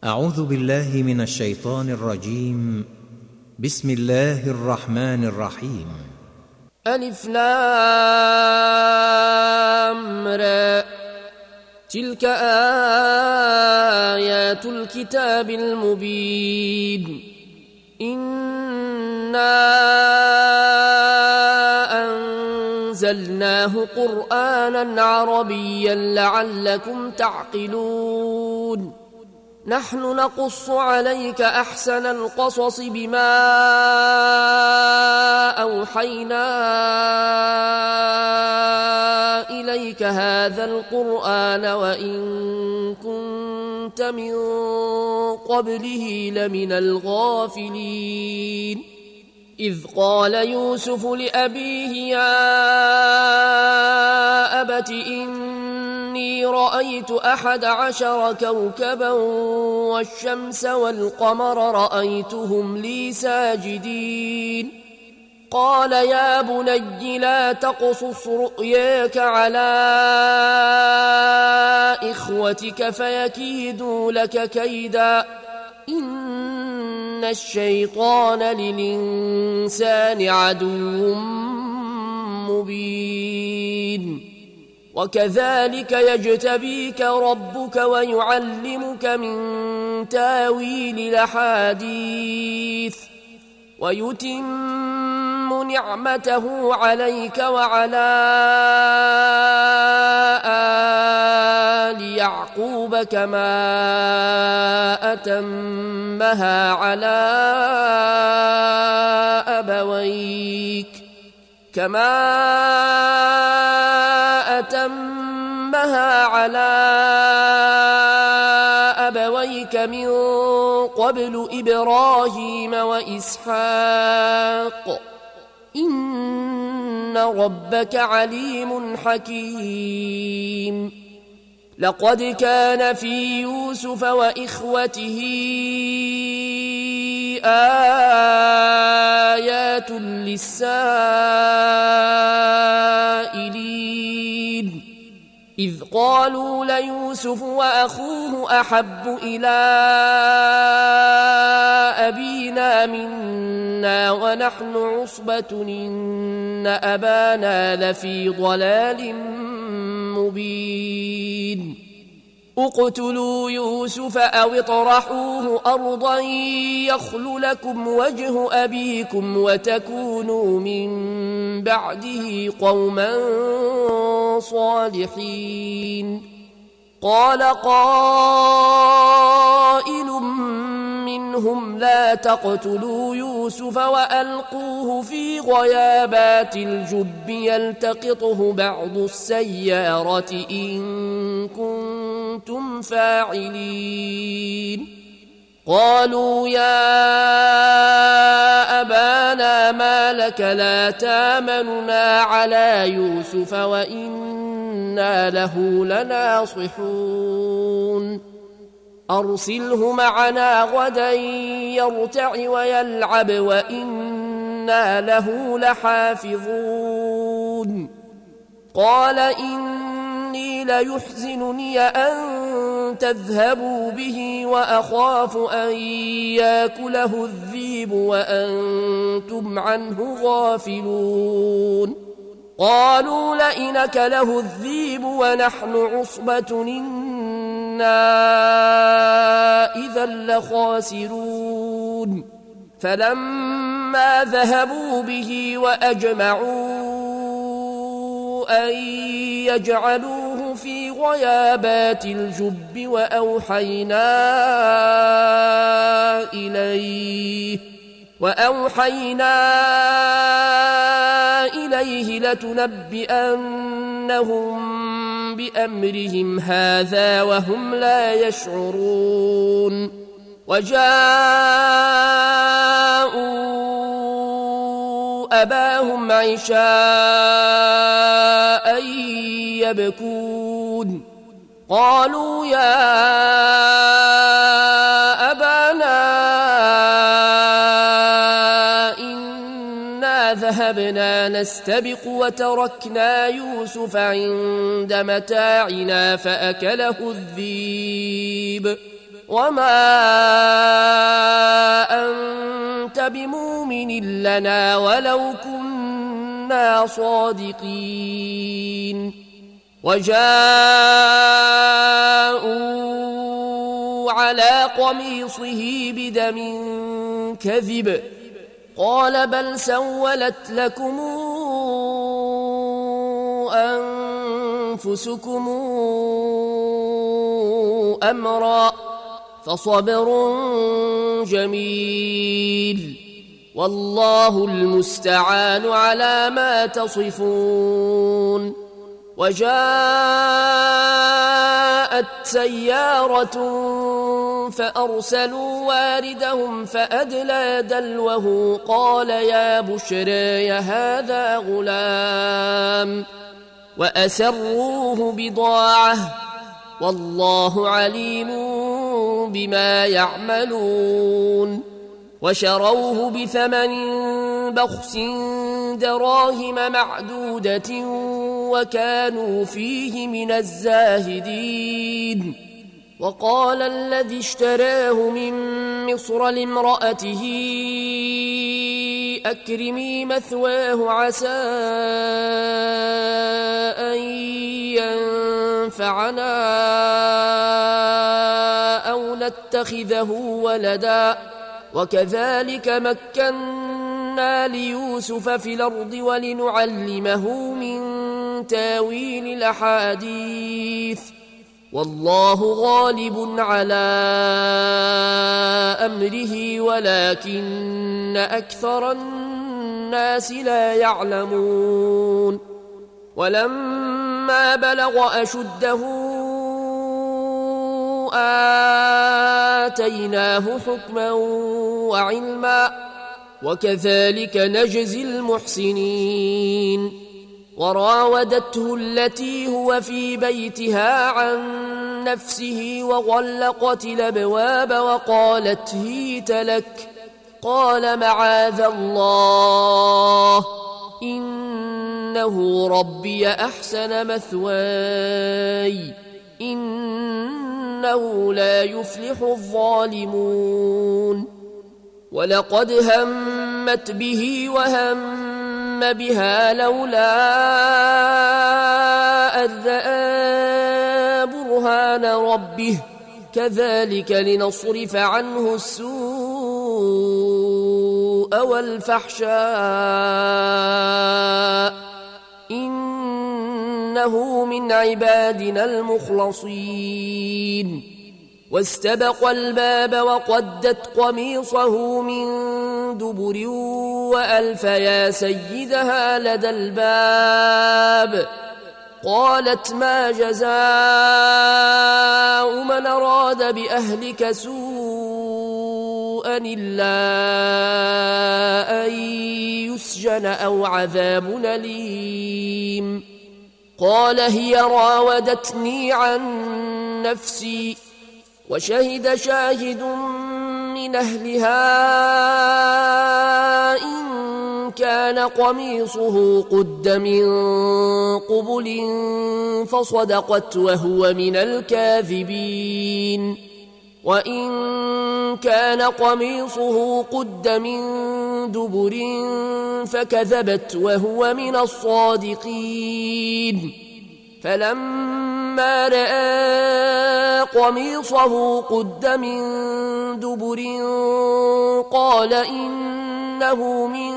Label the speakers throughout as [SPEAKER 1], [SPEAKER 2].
[SPEAKER 1] أعوذ بالله من الشيطان الرجيم. بسم الله الرحمن الرحيم.
[SPEAKER 2] ألف لام را، تلك آيات الكتاب المبين. إنا أنزلناه قرآنا عربيا لعلكم تعقلون. نحن نقص عليك أحسن القصص بما أوحينا إليك هذا القرآن وإن كنت من قبله لمن الغافلين. إذ قال يوسف لأبيه يا أبت إني رأيت 11 كوكبا والشمس والقمر رأيتهم لي ساجدين. قال يا بني لا تقصص رؤياك على إخوتك فيكيدوا لك كيدا، إن الشيطان للإنسان عدو مبين. وكذلك يجتبيك ربك ويعلمك من تاويل الأحاديث ويتم نعمته عليك وعلى آل يعقوب كما أتمها على أبويك من قبل إبراهيم وإسحاق، إن ربك عليم حكيم. لقد كان في يوسف وإخوته آيات للسائلين، إذ قالوا ليوسف وأخوه أحب إلى أبينا منا ونحن عصبة إن أبانا لفي ضلال مبين. اقتلوا يوسف أو اطرحوه أرضا يخل لكم وجه أبيكم وتكونوا من بعده قوما صالحين. قال قائل منهم لا تقتلوا يوسف وألقوه في غيابات الجب يلتقطه بعض السيارة إن كنتم فاعلين. قالوا يا أبانا ما لك لا تامننا على يوسف وإنا له لناصحون. أرسله معنا غدا يرتع ويلعب وإنا له لحافظون. قال إني ليحزنني أن تذهبوا به وأخاف أن يأكله الذئب وأنتم عنه غافلون. قالوا لئن أكله الذئب ونحن عصبة إنا إذا لخاسرون. فلما ذهبوا به وأجمعوا أن يجعلوه في غيابات الجب وأوحينا إليه لتنبئنهم بأمرهم هذا وهم لا يشعرون. وجاءوا أباهم عشاء يبكون. قالوا يا أبانا إنا ذهبنا نستبق وتركنا يوسف عند متاعنا فأكله الذئب وما أنت بمؤمن لنا ولو كنا صادقين وجاءوا على قميصه بدم كذب قال بل سولت لكم أنفسكم أمرا فصبر جميل والله المستعان على ما تصفون وجاءت سيارة فأرسلوا واردهم فأدلى دلوه قال يا بشرى هذا غلام وأسروه بضاعة والله عليم بما يعملون وشروه بثمن بخس دراهم معدودة وكانوا فيه من الزاهدين وقال الذي اشتراه من مصر لامرأته أكرمي مثواه عسى أن ينفعنا أو نتخذه ولدا وكذلك مكنا ليوسف في الأرض ولنعلمه من تاويل الأحاديث والله غالب على أمره ولكن أكثر الناس لا يعلمون ولما بلغ أشده آتيناه حكما وعلما وكذلك نجزي المحسنين وراودته التي هو في بيتها عن نفسه وغلقت الأبواب وقالت هيت لك قال معاذ الله إنه ربي أحسن مثواي إنه لا يفلح الظالمون ولقد همت به وهم بها لولا أن رأى برهان ربه كذلك لنصرف عنه السوء والفحشاء إنه من عبادنا المخلصين واستبق الباب وقدت قميصه من دبر وألف يا سيدها لدى الباب قالت ما جزاء من أراد بأهلك سوءا إلا أن يسجن أو عذاب أليم قال هي راودتني عن نفسي وشهد شاهد من أهلها إن كان قميصه قد من قبل فصدقت وهو من الكاذبين وإن كان قميصه قد من دبر فكذبت وهو من الصادقين فلما رأى قميصه قد من دبر قال إنه من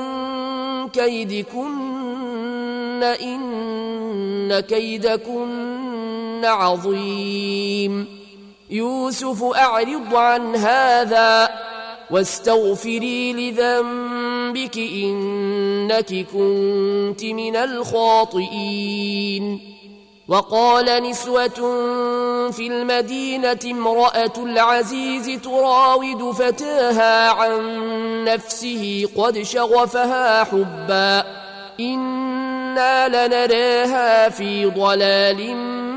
[SPEAKER 2] كيدكن إن كيدكن عظيم يوسف أعرض عن هذا واستغفري لذنبك إنك كنت من الخاطئين وقال نسوة في المدينة امرأة العزيز تراود فتاها عن نفسه قد شغفها حبا إنا لنراها في ضلال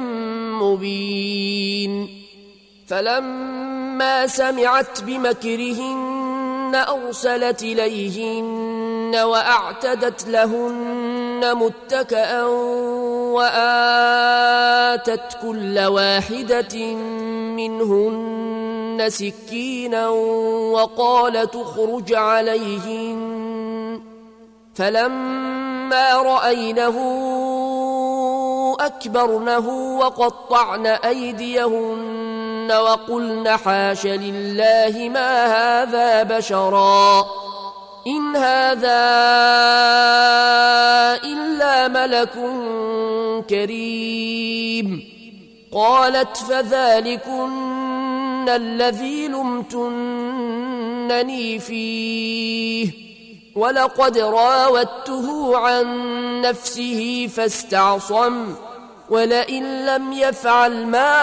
[SPEAKER 2] مبين فلما سمعت بمكرهن أرسلت إليهن وأعتدت لهن متكأ وآتت كل واحدة منهن سكينا وقال تخرج عليهن فلما رأينه أكبرنه وقطعن أيديهن وقلن حاش لله ما هذا بشرا إن هذا إلا ملك كريم. قالت فذلكن الذي لمتنني فيه ولقد راودته عن نفسه فاستعصم ولئن لم يفعل ما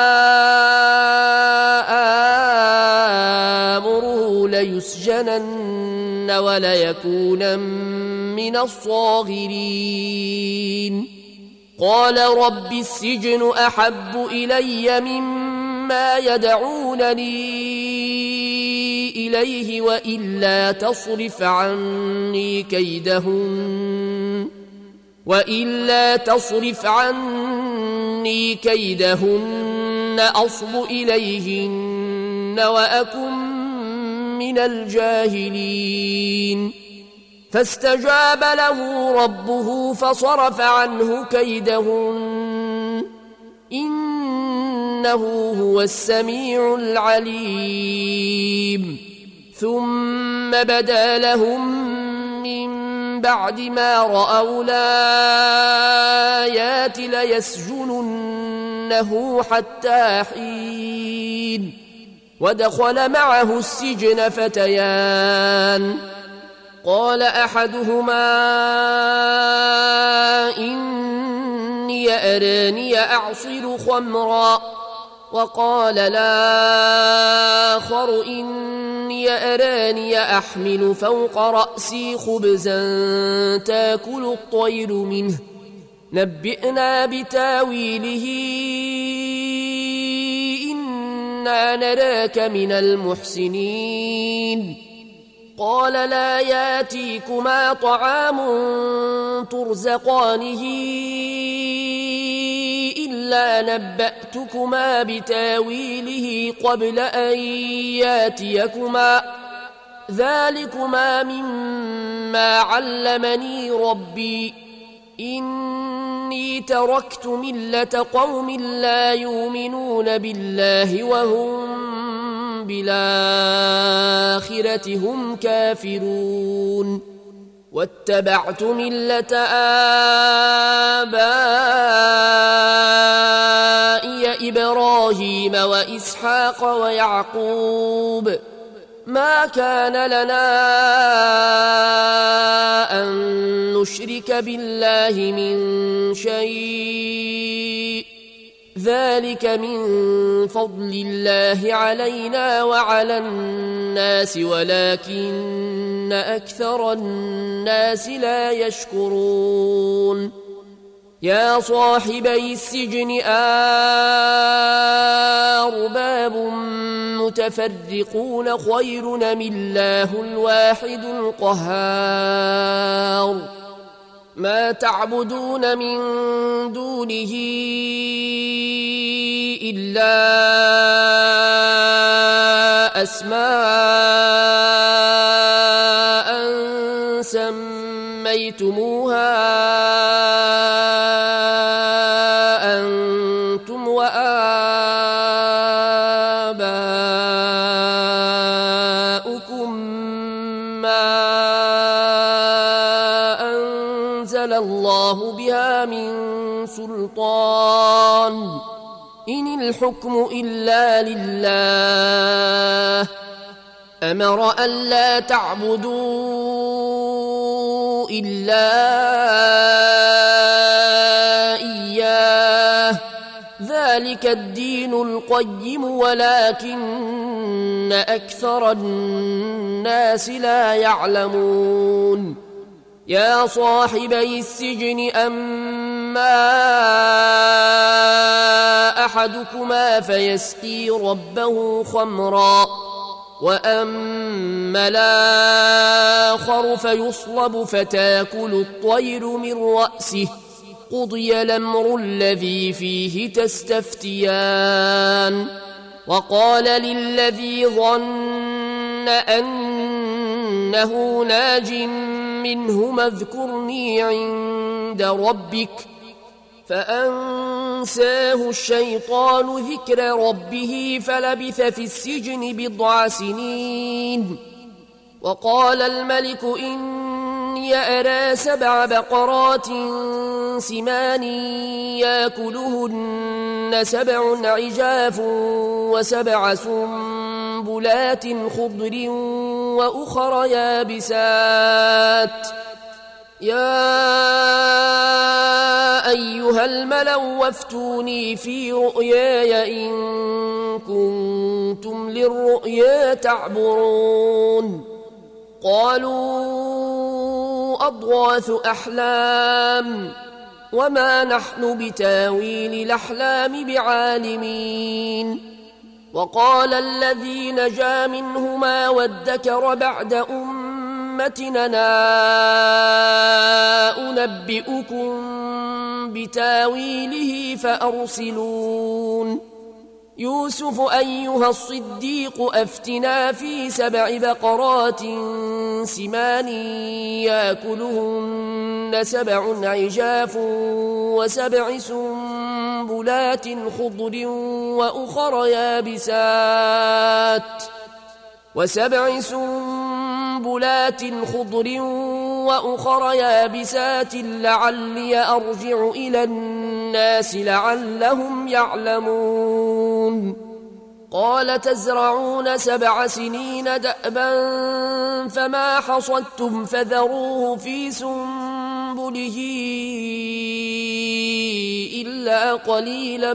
[SPEAKER 2] آمره ليسجنن وليكونن من الصاغرين. قال رب السجن أحب إلي مما يدعونني إليه وإلا تصرف عني كيدهن أصب إليهن وأكن من الجاهلين. فاستجاب له ربه فصرف عنه كيدهن إنه هو السميع العليم. ثم بدا لهم من بعد ما رأوا الآيات ليسجننه حتى حين. ودخل معه السجن فتيان قال أحدهما إني أراني أعصر خمرا وقال الآخر إني أراني أحمل فوق رأسي خبزا تأكل الطير منه نبئنا بتاويله إنا نراك من المحسنين. قال لا ياتيكما طعام ترزقانه إلا نبأتكما بتاويله قبل أن ياتيكما ذلكما مما علمني ربي إني تركت ملة قوم لا يؤمنون بالله وهم بالآخرة هم كافرون واتبعت ملة آبائي إبراهيم وإسحاق ويعقوب ما كان لنا أن نشرك بالله من شيء ذلك من فضل الله علينا وعلى الناس ولكن أكثر الناس لا يشكرون. يا صاحبي السجن أرباب متفرقون خير أم الله الواحد القهار ما تعبدون من دونه إلا أسماء سميتموها أنتم وآباؤكم ما أنزل الله بها من سلطان إن الحكم إلا لله أمر ألا تعبدوا إلا إياه ذلك الدين القيم ولكن أكثر الناس لا يعلمون. يا صاحبي السجن أما أحدكما فيسقي ربه خمرا وأما الآخر فيصلب فتاكل الطير من رأسه قضي الأمر الذي فيه تستفتيان وقال للذي ظن أنه ناج منهما اذكرني عند ربك فأنساه الشيطان ذكر ربه فلبث في السجن 10 سنين. وقال الملك إني أرى 7 بقرات سمان يأكلهن 7 عجاف و7 سنبلات خضر وأخر يابسات يا أيها الملأ وافتوني في رؤياي إن كنتم للرؤيا تعبرون. قالوا أضغاث أحلام وما نحن بتاويل الأحلام بعالمين. وقال الذي نجا منهما وادكر بعد أمتنا أنبئكم بتاويله فأرسلون. يوسف أيها الصديق أفتنا في 7 بقرات سمان يأكلهن 7 عجاف و7 سنبلات خضر وأخر يابسات لعلي أرجع إلى الناس لعلهم يعلمون. قال تزرعون 7 سنين دأبا فما حصدتم فذروه في سنبله إلا قليلا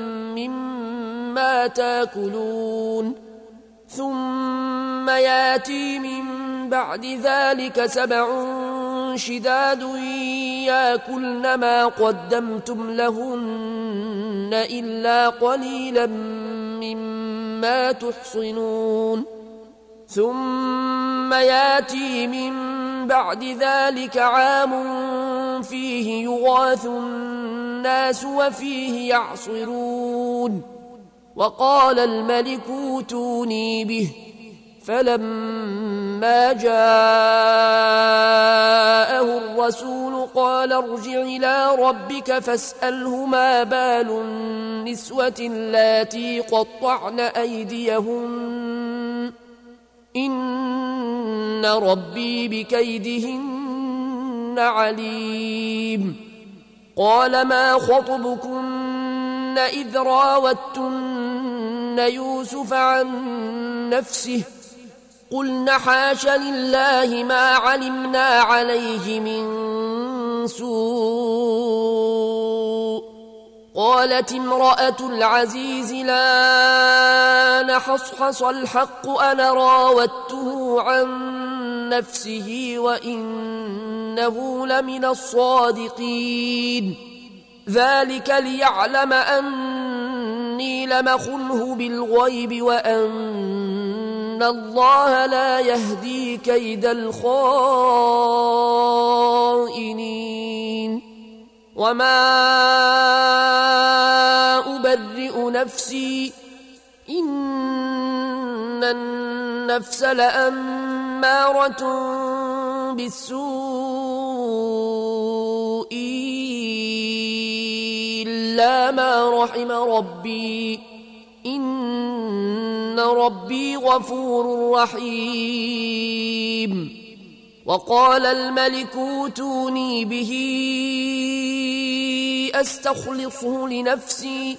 [SPEAKER 2] مما تأكلون. ثم ياتي من بعد ذلك 7 شداد يأكلن ما قدمتم لهن إلا قليلا مما تحصنون. ثم ياتي من بعد ذلك عام فيه يغاث الناس وفيه يعصرون. وقال الملك اوتوني به فلما جاءه الرسول قال ارجع إلى ربك فاسأله ما بال النسوة اللاتي قطعن أيديهن إن ربي بكيدهن عليم. قال ما خطبكن إذ راوتن يوسف عن نفسه قلن حاش لله ما علمنا عليه من سوء. قالت امرأة العزيز لا نحصحص الحق أنا راودته عن نفسه وإنه لمن الصادقين. ذلك ليعلم أني لمخنه بالغيب وأن الله لا يهدي كيد الخائنين. وما أبرئ نفسي إن النفس لأمارة بالسوء إلا ما رحم ربي إن ربي غفور رحيم. وقال الملك اوتوني به أستخلصه لنفسي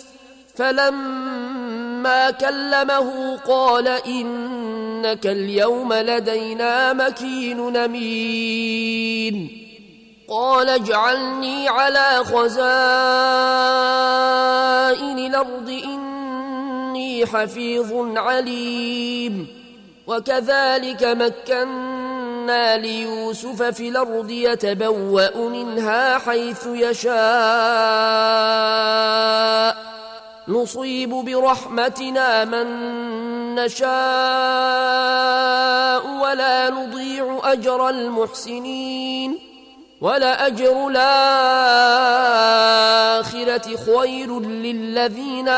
[SPEAKER 2] فلما كلمه قال إنك اليوم لدينا مكين أمين. قال اجعلني على خزائن الأرض إني حفيظ عليم. وكذلك مكنا ليوسف في الأرض يتبوأ منها حيث يشاء نصيب برحمتنا من نشاء ولا نضيع أجر المحسنين. ولأجر الآخرة خير للذين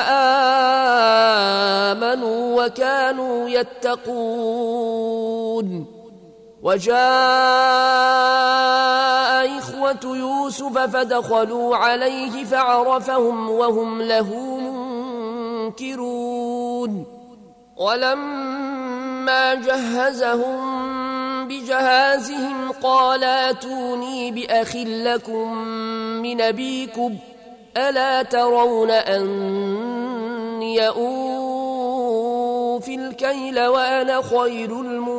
[SPEAKER 2] آمنوا وكانوا يتقون. وجاء إخوة يوسف فدخلوا عليه فعرفهم وهم له منكرون. ولما جهزهم بجهازهم قال ائتوني بأخ لكم من أبيكم ألا ترون أني أوفي الكيل وأنا خير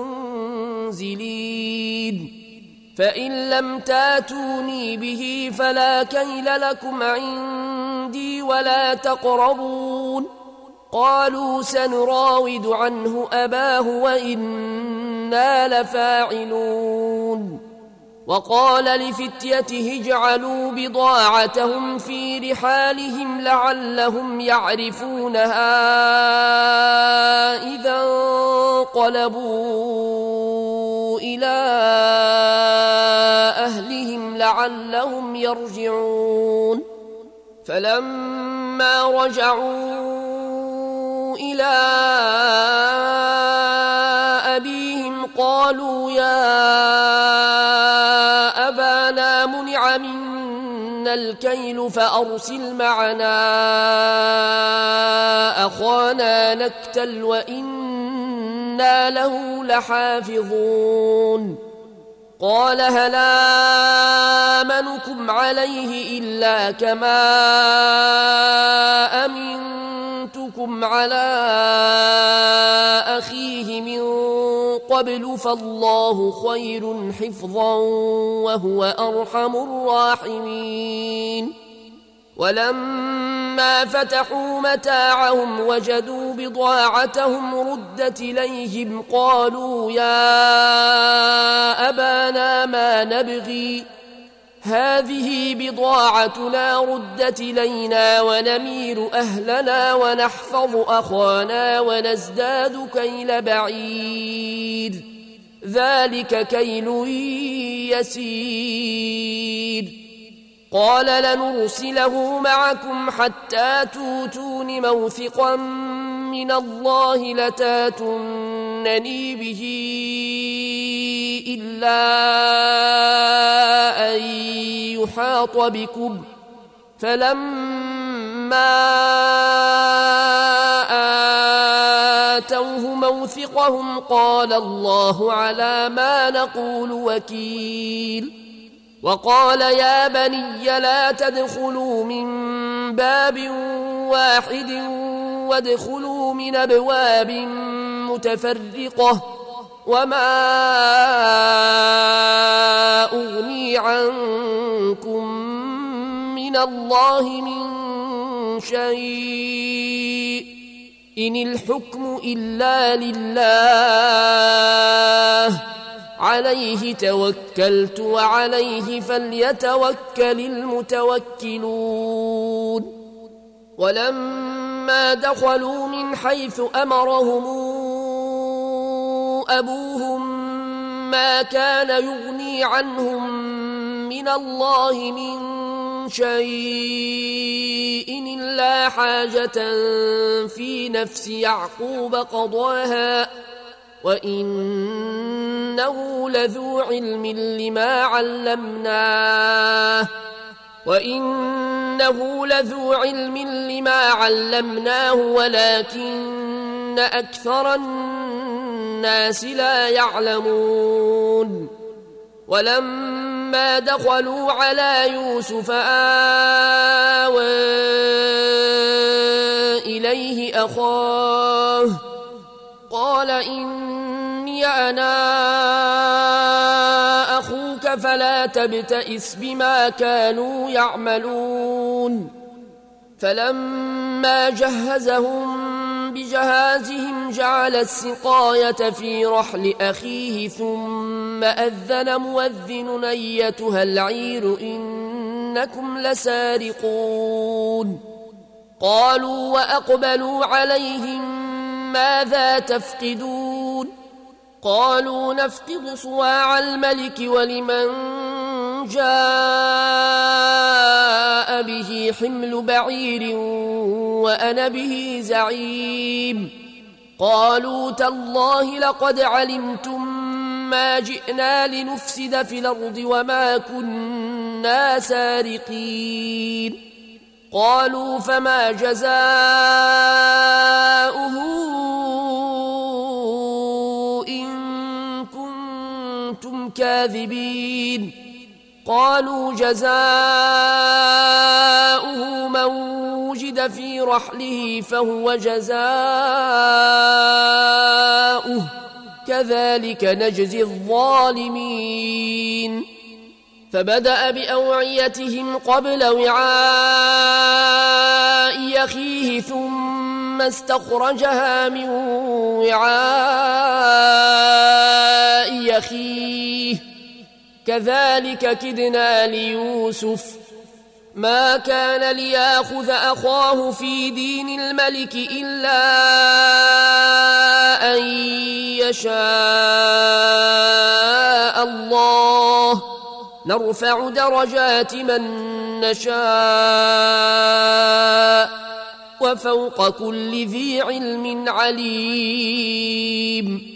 [SPEAKER 2] المنزلين. فإن لم تاتوني به فلا كيل لكم عندي ولا تقربون. قالوا سنراود عنه أباه وإنا لفاعلون. وقال لفتيته اجعلوا بضاعتهم في رحالهم لعلهم يعرفونها إذا انقلبوا إلى أهلهم لعلهم يرجعون. فلما رجعوا إلى أبيهم قالوا يا أبانا منع منا الكيل فأرسل معنا أخانا نكتل وإنا له لحافظون. قال هل آمنكم عليه إلا كما أمنتكم على أخيه من قبل فالله خير حفظا وهو أرحم الراحمين. ولما فتحوا متاعهم وجدوا بضاعتهم ردت إليهم قالوا يا أبانا ما نبغي هذه بضاعتنا ردت إلينا ونمير أهلنا ونحفظ أخانا ونزداد كيل بعير ذلك كيل يسير. قال لنرسله معكم حتى توتون موثقا من الله لتاتونني به إلا أن يحاط بكم. فلما آتوه موثقهم قال الله على ما نقول وكيل. وقال يا بني لا تدخلوا من باب واحد وادخلوا من أبواب متفرقة وما أغني عنكم من الله من شيء إن الحكم إلا لله عليه توكلت وعليه فليتوكل المتوكلون. ولما دخلوا من حيث أمرهم أبوهم ما كان يغني عنهم من الله من شيء إلا حاجة في نفس يعقوب قضاها وإنه لذو علم لما علمناه ولكن أكثر الناس لا يعلمون. ولما دخلوا على يوسف آوى إليه أخاه قال إني أنا أخوك فلا تبتئس بما كانوا يعملون. فلما جهزهم بجهازهم جعل السقاية في رحل أخيه ثم أذن مؤذن أيتها العير إنكم لسارقون. قالوا وأقبلوا عليهم ماذا تفقدون؟ قالوا نفقد صواع الملك ولمن جاء به حمل بعير وأنا به زعيم قالوا تالله لقد علمتم ما جئنا لنفسد في الأرض وما كنا سارقين قالوا فما جزاؤه إن كنتم كاذبين قالوا جزاؤه من وجد في رحله فهو جزاؤه كذلك نجزي الظالمين فبدأ بأوعيتهم قبل وعاء أخيه ثم استخرجها من وعاء أخيه كذلك كدنا ليوسف ما كان ليأخذ أخاه في دين الملك إلا أن يشاء الله نرفع درجات من نشاء وفوق كل ذي علم عليم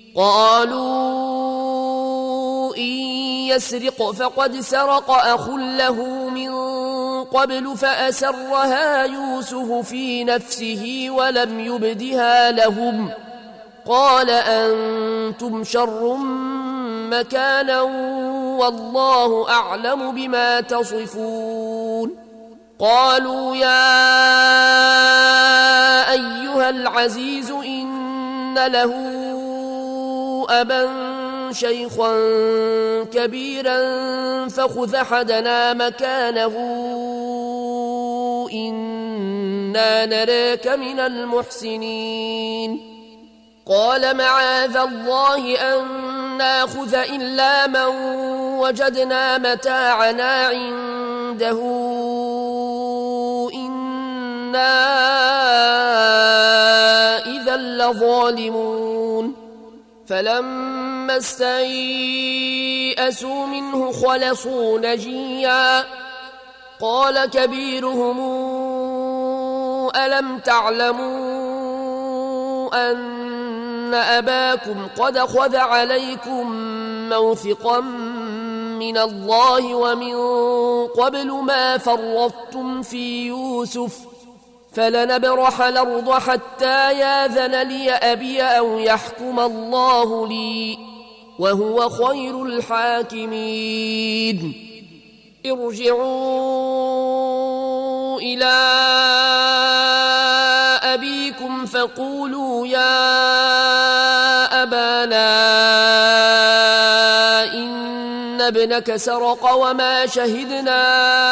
[SPEAKER 2] قالوا إن يسرق فقد سرق أخ له من قبل فأسرها يوسف في نفسه ولم يبدها لهم قال أنتم شر مكانا والله أعلم بما تصفون قالوا يا أيها العزيز إن له أبا شيخا كبيرا فخذ أحدنا مكانه إنا نراك من المحسنين قال معاذ الله أن ناخذ إلا من وجدنا متاعنا عنده إنا إذا لظالمون فلما استيئسوا منه خلصوا نجيا قال كبيرهم ألم تعلموا أن أباكم قد خذ عليكم موثقا من الله ومن قبل ما فرطتم في يوسف فلنبرح الأرض حتى ياذن لي أبي أو يحكم الله لي وهو خير الحاكمين ارجعوا إلى أبيكم فقولوا يا أبانا إن ابنك سرق وما شهدنا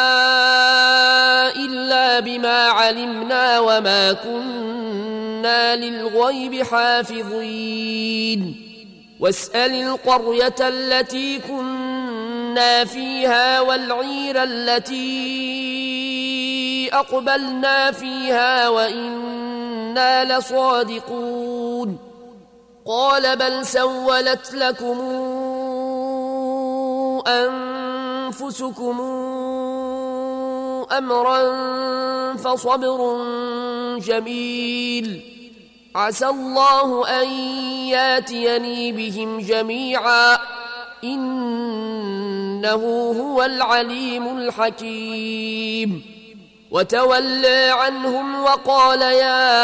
[SPEAKER 2] إلا بما علمنا وما كنا للغيب حافظين واسأل القرية التي كنا فيها والعير التي أقبلنا فيها وإنا لصادقون قال بل سولت لكم أنفسكم أمرا فصبر جميل عسى الله أن ياتيني بهم جميعا إنه هو العليم الحكيم وتولى عنهم وقال يا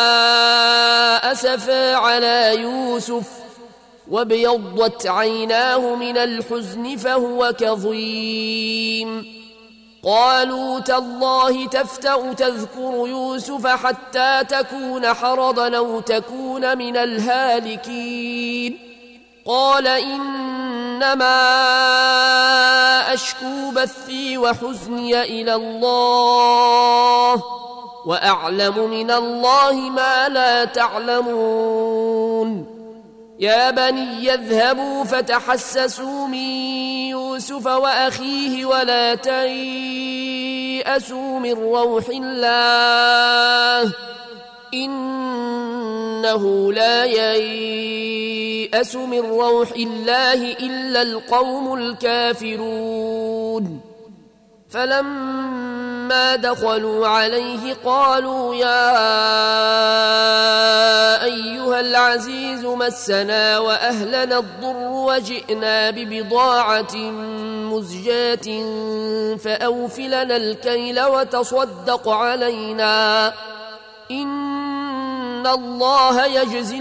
[SPEAKER 2] أسفا على يوسف وابيضت عيناه من الحزن فهو كظيم قالوا تالله تفتأ تذكر يوسف حتى تكون حرضا أو تكون من الهالكين قال إنما أشكو بثي وحزني إلى الله وأعلم من الله ما لا تعلمون يا بني يذهبوا فتحسسوا من يوسف وأخيه ولا تيأسوا من روح الله إنه لا ييأس من روح الله إلا القوم الكافرون فلما دخلوا عليه قالوا يا أيها العزيز مسنا وأهلنا الضر وجئنا ببضاعة مزجاة فأوف لنا الكيل وتصدق علينا إن الله يجزي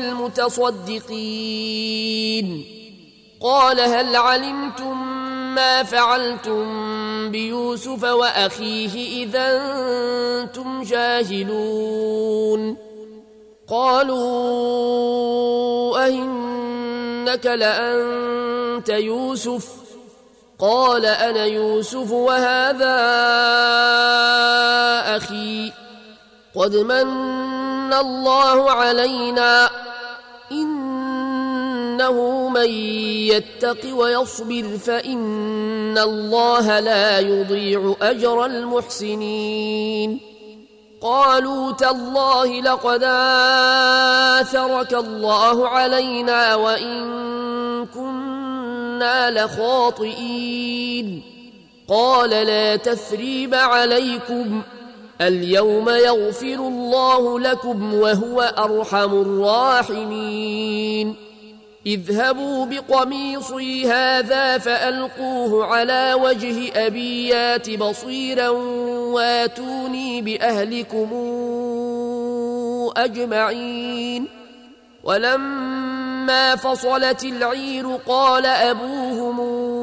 [SPEAKER 2] المتصدقين قال هل علمتم ما فعلتم بيوسف وأخيه إذا أنتم جاهلون قالوا أئنك لأنت يوسف قال أنا يوسف وهذا أخي قد من الله علينا إنه من يتق ويصبر فإن الله لا يضيع أجر المحسنين قالوا تالله لقد آثرك الله علينا وإن كنا لخاطئين قال لا تثريب عليكم اليوم يغفر الله لكم وهو أرحم الراحمين اذهبوا بقميصي هذا فألقوه على وجه أبي يات بصيرا واتوني بأهلكم أجمعين ولما فصلت العير قال أبوهم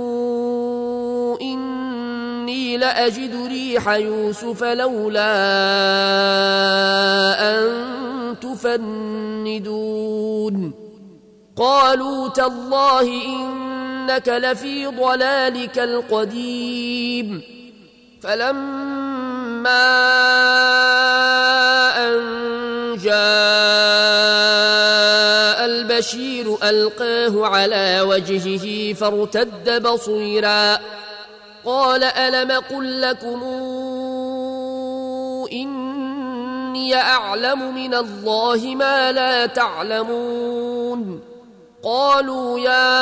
[SPEAKER 2] إني لأجد ريح يوسف لولا أن تفندون قالوا تالله إنك لفي ضلالك القديم فلما أن جاء البشير ألقاه على وجهه فارتد بصيرا قال ألم قل لكم إني أعلم من الله ما لا تعلمون قالوا يا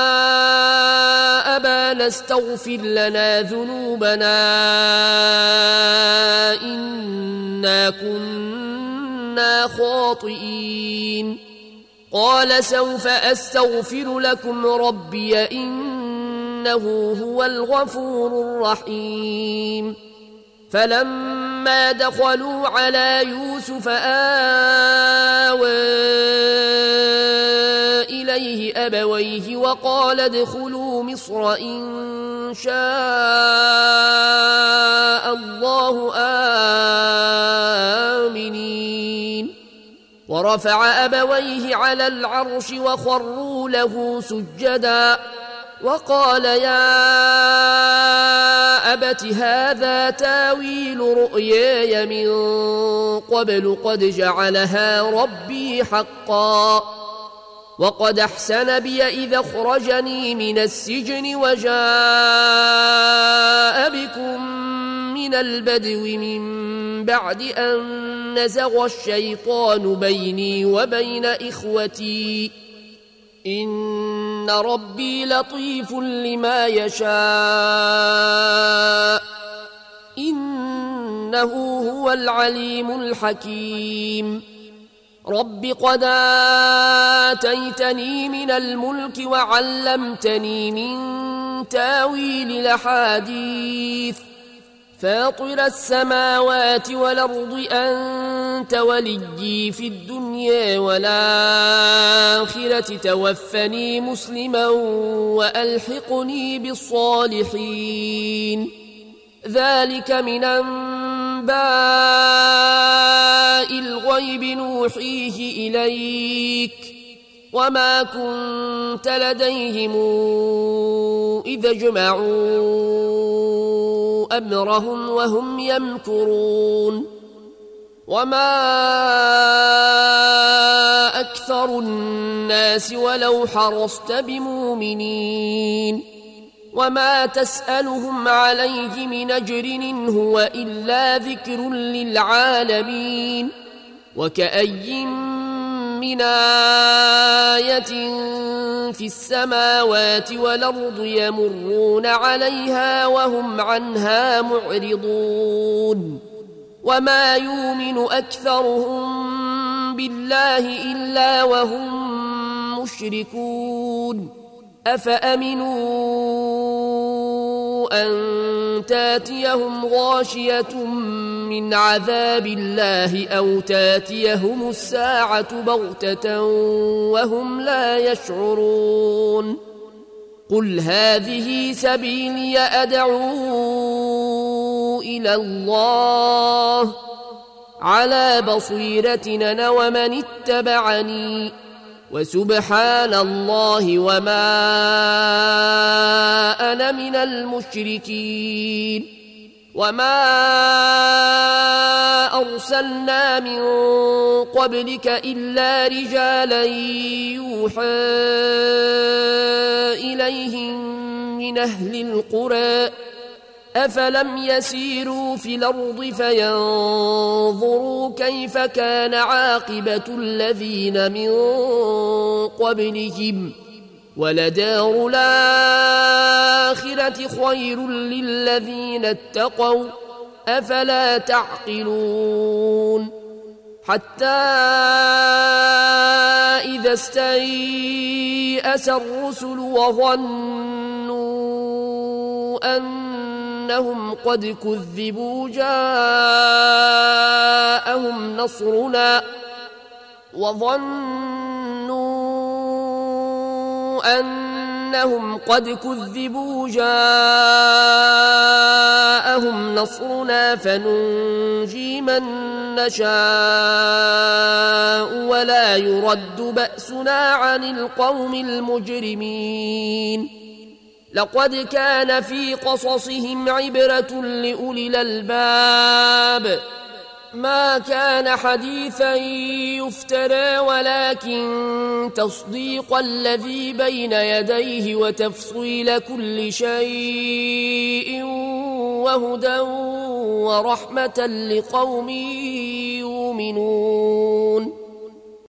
[SPEAKER 2] أبانا استغفر لنا ذنوبنا إنا كنا خاطئين قال سوف أستغفر لكم ربي إنه هو الغفور الرحيم فلما دخلوا على يوسف آوى إليه أبويه وقال ادخلوا مصر إن شاء الله آمنين ورفع أبويه على العرش وخروا له سجدا وقال يا أبت هذا تاويل رؤياي من قبل قد جعلها ربي حقا وقد أحسن بي إذا أخرجني من السجن وجاء بكم من البدو من بعد أن نزغ الشيطان بيني وبين إخوتي إن ربي لطيف لما يشاء إنه هو العليم الحكيم رب قد آتيتني من الملك وعلمتني من تاويل الأحاديث فاطر السماوات والأرض أنت وليي في الدنيا والآخرة توفني مسلما وألحقني بالصالحين ذلك من أنباء الغيب نوحيه إليك وما كنت لديهم إذا جمعوا أمرهم وهم يمكرون وما أكثر الناس ولو حرصت بمؤمنين وما تسألهم عليه من أجر إن هو إلا ذكر للعالمين وكأي من آية في السماوات والأرض يمرون عليها وهم عنها معرضون وما يؤمن أكثرهم بالله إلا وهم مشركون أفأمنوا أن تاتيهم غاشية من عذاب الله أو تاتيهم الساعة بغتة وهم لا يشعرون قل هذه سبيلي أدعو إلى الله على بصيرة أنا ومن اتبعني وسبحان الله وما أنا من المشركين وما أرسلنا من قبلك إلا رجالا يوحى إليهم من أهل القرى أفلم يسيروا في الأرض فينظروا كيف كان عاقبة الذين من قبلهم ولدار الآخرة خير للذين اتقوا أفلا تعقلون حتى إذا استيأس الرسل وظنوا أنهم قد كذبوا جاءهم نصرنا فننجي من نشاء ولا يرد بأسنا عن القوم المجرمين لقد كان في قصصهم عبرة لأولي الألباب ما كان حديثا يفترى ولكن تصديق الذي بين يديه وتفصيل كل شيء وهدى ورحمة لقوم يؤمنون